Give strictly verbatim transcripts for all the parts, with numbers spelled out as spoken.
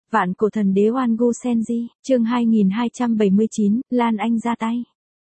Vạn cổ thần đế Oan Gu Senji, chương hai nghìn hai trăm bảy mươi chín, Lan Anh ra tay.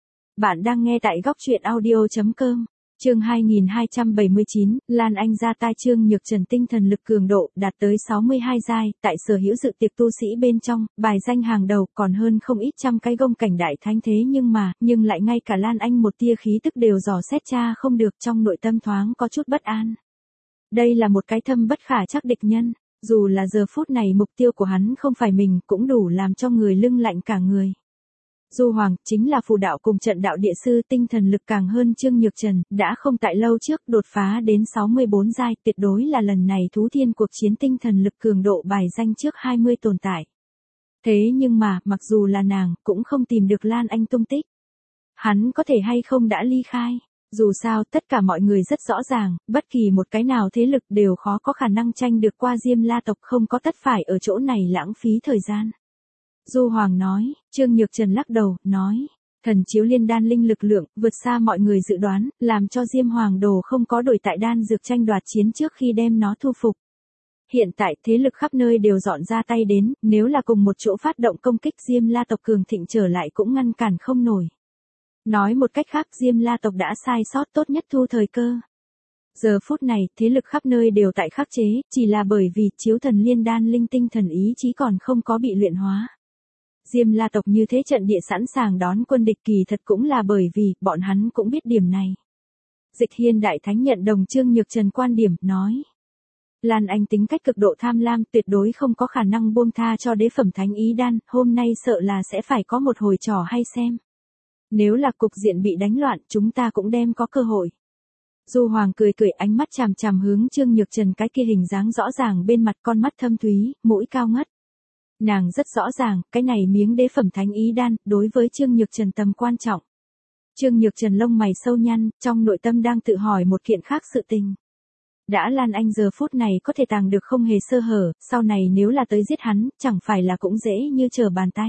Bạn đang nghe tại góc truyện audio chấm com. Chương hai nghìn hai trăm bảy mươi chín, Lan Anh ra tay. Trương Nhược Trần tinh thần lực cường độ đạt tới sáu mươi hai giai, tại sở hữu dự tiệc tu sĩ bên trong, bài danh hàng đầu, còn hơn không ít trăm cái gông cảnh đại thánh thế nhưng mà, nhưng lại ngay cả Lan Anh một tia khí tức đều dò xét tra không được, trong nội tâm thoáng có chút bất an. Đây là một cái thâm bất khả trắc địch nhân, dù là giờ phút này mục tiêu của hắn không phải mình cũng đủ làm cho người lưng lạnh cả người. Du Hoàng, chính là phù đạo cùng trận đạo địa sư tinh thần lực càng hơn Trương Nhược Trần, đã không tại lâu trước đột phá đến sáu mươi bốn giai, tuyệt đối là lần này thú thiên cuộc chiến tinh thần lực cường độ bài danh trước hai mươi tồn tại. Thế nhưng mà, mặc dù là nàng, cũng không tìm được Lan Anh tung tích. Hắn có thể hay không đã ly khai, dù sao tất cả mọi người rất rõ ràng, bất kỳ một cái nào thế lực đều khó có khả năng tranh được qua Diêm La tộc, không có tất phải ở chỗ này lãng phí thời gian. Du Hoàng nói. Trương Nhược Trần lắc đầu, nói, thần chiếu liên đan linh lực lượng, vượt xa mọi người dự đoán, làm cho Diêm Hoàng Đồ không có đổi tại đan dược tranh đoạt chiến trước khi đem nó thu phục. Hiện tại thế lực khắp nơi đều dọn ra tay đến, nếu là cùng một chỗ phát động công kích Diêm La tộc cường thịnh trở lại cũng ngăn cản không nổi. Nói một cách khác, Diêm La tộc đã sai sót tốt nhất thu thời cơ. Giờ phút này, thế lực khắp nơi đều tại khắc chế, chỉ là bởi vì chiếu thần liên đan linh tinh thần ý chí còn không có bị luyện hóa. Diêm La tộc như thế trận địa sẵn sàng đón quân địch kỳ thật cũng là bởi vì, bọn hắn cũng biết điểm này. Dịch Hiên Đại Thánh nhận đồng Trương Nhược Trần quan điểm, nói. Lan Anh tính cách cực độ tham lam, tuyệt đối không có khả năng buông tha cho đế phẩm thánh ý đan, hôm nay sợ là sẽ phải có một hồi trò hay xem. Nếu là cục diện bị đánh loạn, chúng ta cũng đem có cơ hội. Du Hoàng cười cười, ánh mắt chằm chằm hướng Trương Nhược Trần, cái kia hình dáng rõ ràng bên mặt, con mắt thâm thúy, mũi cao ngất. Nàng rất rõ ràng, cái này miếng đế phẩm thánh ý đan, đối với Trương Nhược Trần tầm quan trọng. Trương Nhược Trần lông mày sâu nhăn, trong nội tâm đang tự hỏi một kiện khác sự tình. Đã Lan Anh giờ phút này có thể tàng được không hề sơ hở, sau này nếu là tới giết hắn, chẳng phải là cũng dễ như trở bàn tay.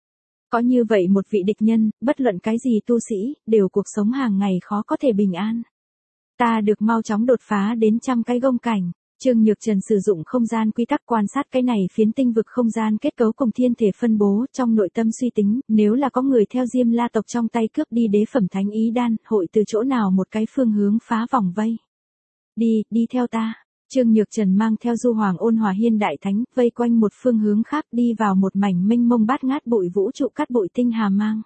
Có như vậy một vị địch nhân, bất luận cái gì tu sĩ, đều cuộc sống hàng ngày khó có thể bình an. Ta được mau chóng đột phá đến trăm cái gông cảnh. Trương Nhược Trần sử dụng không gian quy tắc quan sát cái này phiến tinh vực không gian kết cấu cùng thiên thể phân bố, trong nội tâm suy tính, nếu là có người theo Diêm La tộc trong tay cướp đi đế phẩm thánh ý đan, hội từ chỗ nào một cái phương hướng phá vòng vây. Đi, đi theo ta. Trương Nhược Trần mang theo Du Hoàng Ôn Hòa Hiên Đại Thánh, vây quanh một phương hướng khác, đi vào một mảnh mênh mông bát ngát bụi vũ trụ cát bụi tinh hà mang.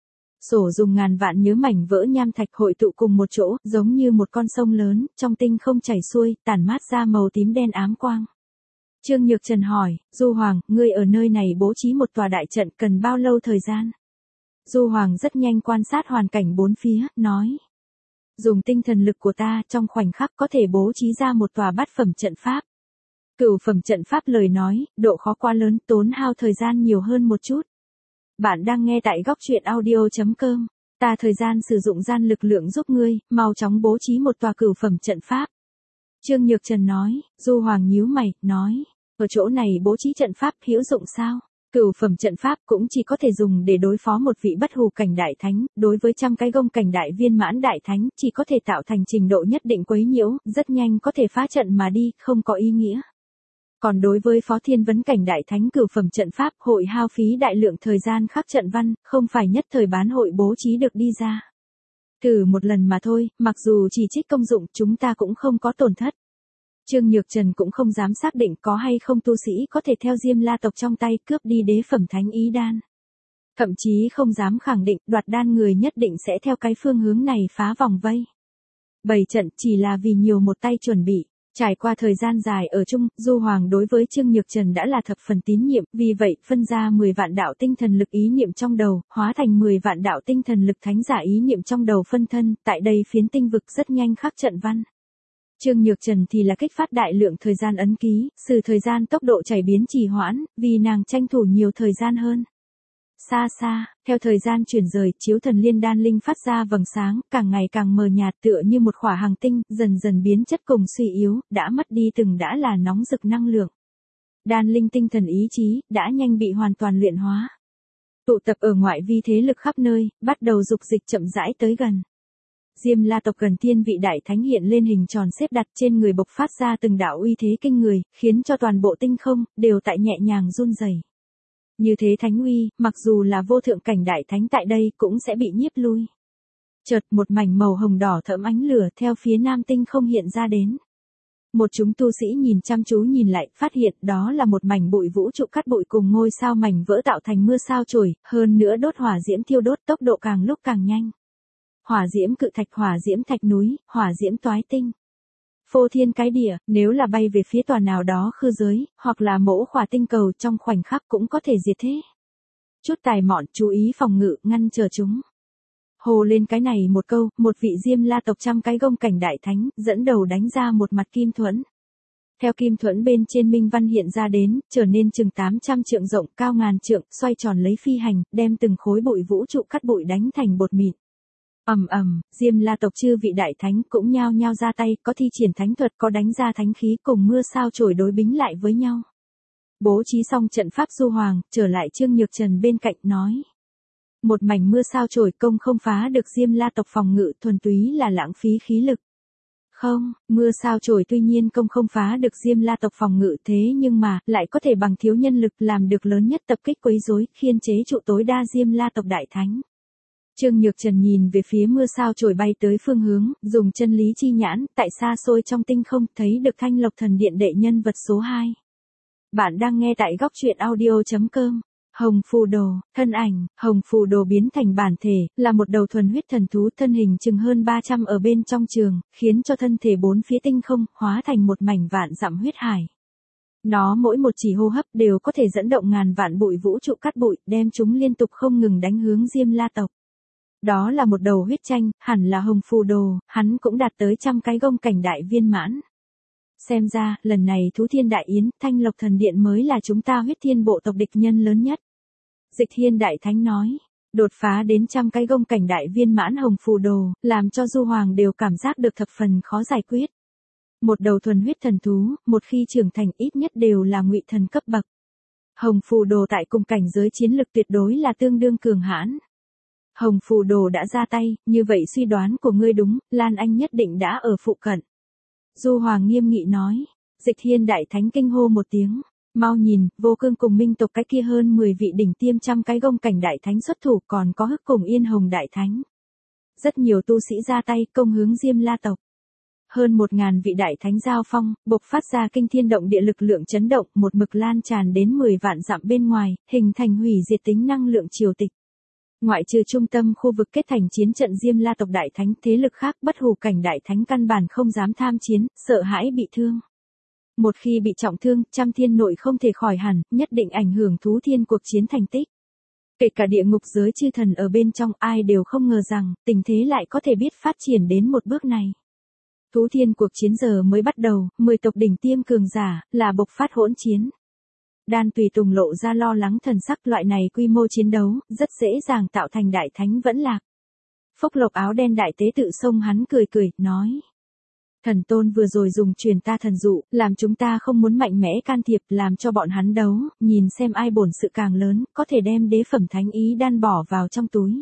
Sổ dùng ngàn vạn nhớ mảnh vỡ nham thạch hội tụ cùng một chỗ, giống như một con sông lớn, trong tinh không chảy xuôi, tản mát ra màu tím đen ám quang. Trương Nhược Trần hỏi, Du Hoàng, ngươi ở nơi này bố trí một tòa đại trận cần bao lâu thời gian? Du Hoàng rất nhanh quan sát hoàn cảnh bốn phía, nói. Dùng tinh thần lực của ta, trong khoảnh khắc có thể bố trí ra một tòa bát phẩm trận pháp. Cửu phẩm trận pháp lời nói, độ khó quá lớn, tốn hao thời gian nhiều hơn một chút. Bạn đang nghe tại góc truyện audio chấm com. Ta thời gian sử dụng gian lực lượng giúp ngươi, mau chóng bố trí một tòa cửu phẩm trận pháp. Trương Nhược Trần nói. Du Hoàng nhíu mày, nói. Ở chỗ này bố trí trận pháp hữu dụng sao? Cửu phẩm trận pháp cũng chỉ có thể dùng để đối phó một vị bất hủ cảnh đại thánh, đối với trăm cái gông cảnh đại viên mãn đại thánh, chỉ có thể tạo thành trình độ nhất định quấy nhiễu, rất nhanh có thể phá trận mà đi, không có ý nghĩa. Còn đối với Phó Thiên Vấn cảnh đại thánh cửu phẩm trận pháp, hội hao phí đại lượng thời gian khắc trận văn, không phải nhất thời bán hội bố trí được đi ra. Thử một lần mà thôi, mặc dù chỉ trích công dụng, chúng ta cũng không có tổn thất. Trương Nhược Trần cũng không dám xác định có hay không tu sĩ có thể theo Diêm La tộc trong tay cướp đi đế phẩm thánh ý đan. Thậm chí không dám khẳng định đoạt đan người nhất định sẽ theo cái phương hướng này phá vòng vây. Bày trận chỉ là vì nhiều một tay chuẩn bị. Trải qua thời gian dài ở chung, Du Hoàng đối với Trương Nhược Trần đã là thập phần tín nhiệm, vì vậy, phân ra mười vạn đạo tinh thần lực ý niệm trong đầu, hóa thành mười vạn đạo tinh thần lực thánh giả ý niệm trong đầu phân thân, tại đây phiến tinh vực rất nhanh khắc trận văn. Trương Nhược Trần thì là kích phát đại lượng thời gian ấn ký, sử thời gian tốc độ chảy biến trì hoãn, vì nàng tranh thủ nhiều thời gian hơn. Xa xa, theo thời gian chuyển rời, chiếu thần liên đan linh phát ra vầng sáng, càng ngày càng mờ nhạt tựa như một khỏa hành tinh, dần dần biến chất cùng suy yếu, đã mất đi từng đã là nóng rực năng lượng. Đan linh tinh thần ý chí, đã nhanh bị hoàn toàn luyện hóa. Tụ tập ở ngoại vi thế lực khắp nơi, bắt đầu dục dịch chậm rãi tới gần. Diêm La tộc gần thiên vị đại thánh hiện lên hình tròn xếp đặt trên người bộc phát ra từng đạo uy thế kinh người, khiến cho toàn bộ tinh không, đều tại nhẹ nhàng run rẩy. Như thế thánh uy, mặc dù là vô thượng cảnh đại thánh tại đây cũng sẽ bị nhiếp lui. Chợt một mảnh màu hồng đỏ thẫm ánh lửa theo phía nam tinh không hiện ra đến. Một chúng tu sĩ nhìn chăm chú nhìn lại, phát hiện đó là một mảnh bụi vũ trụ cát bụi cùng ngôi sao mảnh vỡ tạo thành mưa sao chổi, hơn nữa đốt hỏa diễm thiêu đốt tốc độ càng lúc càng nhanh. Hỏa diễm cự thạch, hỏa diễm thạch núi, hỏa diễm toái tinh. Phô thiên cái địa, nếu là bay về phía tòa nào đó khư giới, hoặc là mỗ khỏa tinh cầu trong khoảnh khắc cũng có thể diệt thế. Chút tài mọn chú ý phòng ngự, ngăn trở chúng. Hồ lên cái này một câu, một vị Diêm La tộc trăm cái gông cảnh đại thánh, dẫn đầu đánh ra một mặt kim thuẫn. Theo kim thuẫn bên trên minh văn hiện ra đến, trở nên chừng tám trăm trượng rộng, cao ngàn trượng, xoay tròn lấy phi hành, đem từng khối bụi vũ trụ cắt bụi đánh thành bột mịn. Ầm ầm, Diêm La tộc chư vị đại thánh cũng nhao nhao ra tay, có thi triển thánh thuật, có đánh ra thánh khí cùng mưa sao chổi đối bính lại với nhau. Bố trí xong trận pháp du hoàng, trở lại Trương Nhược Trần bên cạnh nói. Một mảnh mưa sao chổi công không phá được Diêm La tộc phòng ngự, thuần túy là lãng phí khí lực. Không, mưa sao chổi tuy nhiên công không phá được Diêm La tộc phòng ngự, thế nhưng mà, lại có thể bằng thiếu nhân lực làm được lớn nhất tập kích quấy rối, khiên chế trụ tối đa Diêm La tộc đại thánh. Trương Nhược Trần nhìn về phía mưa sao chổi bay tới phương hướng, dùng chân lý chi nhãn, tại xa xôi trong tinh không, thấy được Thanh Lộc Thần Điện đệ nhân vật số hai. Bạn đang nghe tại góc truyện audio chấm com. Hồng Phù Đồ, thân ảnh, Hồng Phù Đồ biến thành bản thể, là một đầu thuần huyết thần thú, thân hình chừng hơn ba trăm ở bên trong trường, khiến cho thân thể bốn phía tinh không, hóa thành một mảnh vạn dặm huyết hải. Nó mỗi một chỉ hô hấp đều có thể dẫn động ngàn vạn bụi vũ trụ cát bụi, đem chúng liên tục không ngừng đánh hướng Diêm La tộc. Đó là một đầu huyết tranh, hẳn là Hồng Phù Đồ, hắn cũng đạt tới trăm cái gông cảnh đại viên mãn. Xem ra, lần này Thú Thiên Đại Yến, Thanh Lộc Thần Điện mới là chúng ta huyết thiên bộ tộc địch nhân lớn nhất. Dịch Hiên Đại Thánh nói, đột phá đến trăm cái gông cảnh đại viên mãn Hồng Phù Đồ, làm cho Du Hoàng đều cảm giác được thập phần khó giải quyết. Một đầu thuần huyết thần thú, một khi trưởng thành ít nhất đều là ngụy thần cấp bậc. Hồng Phù Đồ tại cùng cảnh giới chiến lực tuyệt đối là tương đương cường hãn. Hồng Phù Đồ đã ra tay, như vậy suy đoán của ngươi đúng, Lan Anh nhất định đã ở phụ cận. Du Hoàng nghiêm nghị nói, Dịch Hiên Đại Thánh kinh hô một tiếng, mau nhìn, Vô Cương cùng Minh tộc cái kia hơn mười vị đỉnh tiêm trăm cái gông cảnh đại thánh xuất thủ, còn có Hức cùng Yên Hồng Đại Thánh. Rất nhiều tu sĩ ra tay công hướng Diêm La tộc. Hơn một ngàn vị đại thánh giao phong, bộc phát ra kinh thiên động địa lực lượng chấn động, một mực lan tràn đến mười vạn dặm bên ngoài, hình thành hủy diệt tính năng lượng triều tịch. Ngoại trừ trung tâm khu vực kết thành chiến trận Diêm La tộc đại thánh, thế lực khác bất hủ cảnh đại thánh căn bản không dám tham chiến, sợ hãi bị thương. Một khi bị trọng thương, trăm thiên nội không thể khỏi hẳn, nhất định ảnh hưởng thú thiên cuộc chiến thành tích. Kể cả địa ngục giới chư thần ở bên trong, ai đều không ngờ rằng, tình thế lại có thể biết phát triển đến một bước này. Thú thiên cuộc chiến giờ mới bắt đầu, mười tộc đỉnh tiêm cường giả, là bộc phát hỗn chiến. Đan Tùy Tùng lộ ra lo lắng thần sắc, loại này quy mô chiến đấu, rất dễ dàng tạo thành đại thánh vẫn lạc. Phốc Lộc áo đen đại tế tự xông hắn cười cười, nói. Thần tôn vừa rồi dùng truyền ta thần dụ, làm chúng ta không muốn mạnh mẽ can thiệp, làm cho bọn hắn đấu, nhìn xem ai bổn sự càng lớn, có thể đem đế phẩm thánh ý đan bỏ vào trong túi.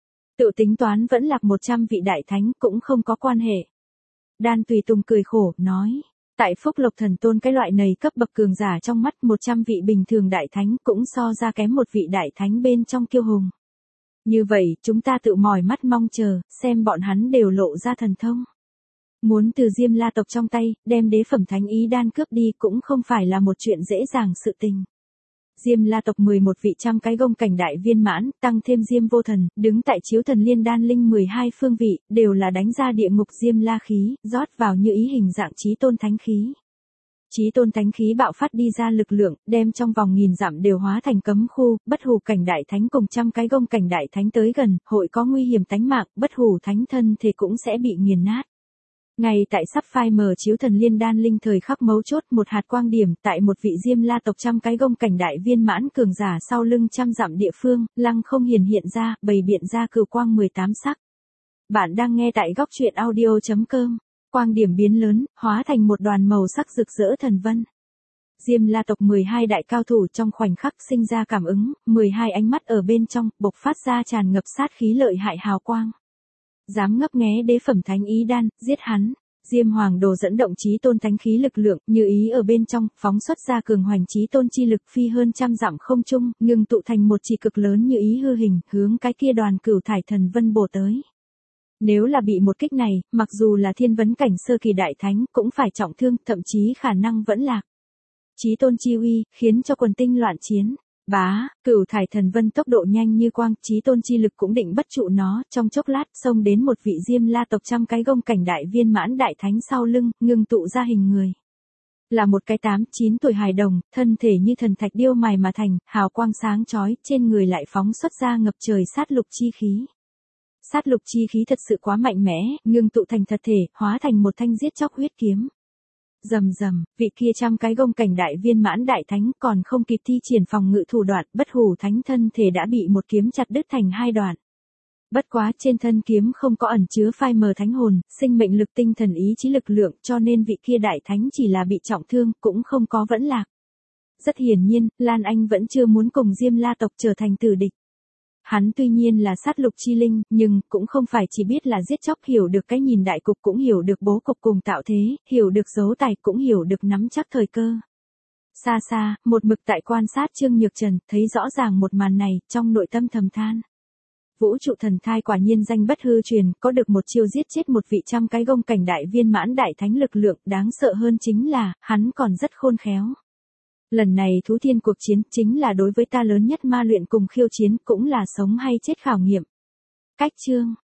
Tự tính toán vẫn lạc một trăm vị đại thánh, cũng không có quan hệ. Đan Tùy Tùng cười khổ, nói. Tại Phúc Lộc thần tôn cái loại này cấp bậc cường giả trong mắt một trăm vị bình thường đại thánh cũng so ra kém một vị đại thánh bên trong kiêu hùng. Như vậy, chúng ta tự mỏi mắt mong chờ, xem bọn hắn đều lộ ra thần thông. Muốn từ Diêm La tộc trong tay, đem đế phẩm thánh ý đan cướp đi cũng không phải là một chuyện dễ dàng sự tình. Diêm La tộc mười một vị trăm cái gông cảnh đại viên mãn, tăng thêm Diêm Vô Thần, đứng tại chiếu thần liên đan linh mười hai phương vị, đều là đánh ra địa ngục Diêm La khí, rót vào như ý hình dạng chí tôn thánh khí. Chí tôn thánh khí bạo phát đi ra lực lượng, đem trong vòng nghìn dặm đều hóa thành cấm khu, bất hủ cảnh đại thánh cùng trăm cái gông cảnh đại thánh tới gần, hội có nguy hiểm tánh mạng, bất hủ thánh thân thì cũng sẽ bị nghiền nát. Ngay tại sắp phai mờ chiếu thần liên đan linh thời khắc mấu chốt, một hạt quang điểm tại một vị Diêm La tộc trăm cái gông cảnh đại viên mãn cường giả sau lưng trăm dặm địa phương, lăng không hiển hiện ra, bày biện ra cửu quang mười tám sắc. Bạn đang nghe tại góc truyện audio chấm com. Quang điểm biến lớn, hóa thành một đoàn màu sắc rực rỡ thần vân. Diêm La tộc mười hai đại cao thủ trong khoảnh khắc sinh ra cảm ứng, mười hai ánh mắt ở bên trong, bộc phát ra tràn ngập sát khí lợi hại hào quang. Dám ngấp nghé đế phẩm thánh ý đan, giết hắn. Diêm Hoàng Đồ dẫn động chí tôn thánh khí lực lượng, như ý ở bên trong, phóng xuất ra cường hoành chí tôn chi lực phi hơn trăm dặm không trung, ngưng tụ thành một chỉ cực lớn như ý hư hình, hướng cái kia đoàn cửu thải thần vân bổ tới. Nếu là bị một kích này, mặc dù là thiên vấn cảnh sơ kỳ đại thánh, cũng phải trọng thương, thậm chí khả năng vẫn lạc. Chí tôn chi uy, khiến cho quần tinh loạn chiến. Bá, cửu thải thần vân tốc độ nhanh như quang, chí tôn chi lực cũng định bất trụ nó, trong chốc lát xông đến một vị Diêm La tộc trăm cái gông cảnh đại viên mãn đại thánh sau lưng, ngưng tụ ra hình người. Là một cái tám, chín tuổi hài đồng, thân thể như thần thạch điêu mài mà thành, hào quang sáng chói, trên người lại phóng xuất ra ngập trời sát lục chi khí. Sát lục chi khí thật sự quá mạnh mẽ, ngưng tụ thành thật thể, hóa thành một thanh giết chóc huyết kiếm. Rầm rầm, vị kia trăm cái gông cảnh đại viên mãn đại thánh còn không kịp thi triển phòng ngự thủ đoạn, bất hủ thánh thân thể đã bị một kiếm chặt đứt thành hai đoạn. Bất quá trên thân kiếm không có ẩn chứa phai mờ thánh hồn, sinh mệnh lực tinh thần ý chí lực lượng, cho nên vị kia đại thánh chỉ là bị trọng thương, cũng không có vẫn lạc. Rất hiển nhiên, Lan Anh vẫn chưa muốn cùng Diêm La tộc trở thành tử địch. Hắn tuy nhiên là sát lục chi linh, nhưng cũng không phải chỉ biết là giết chóc, hiểu được cái nhìn đại cục, cũng hiểu được bố cục cùng tạo thế, hiểu được giấu tài, cũng hiểu được nắm chắc thời cơ. Xa xa, một mực tại quan sát Trương Nhược Trần, thấy rõ ràng một màn này, trong nội tâm thầm than. Vũ trụ thần thai quả nhiên danh bất hư truyền, có được một chiêu giết chết một vị trăm cái gông cảnh đại viên mãn đại thánh lực lượng, đáng sợ hơn chính là, hắn còn rất khôn khéo. Lần này thú thiên cuộc chiến chính là đối với ta lớn nhất ma luyện cùng khiêu chiến, cũng là sống hay chết khảo nghiệm. Cách chương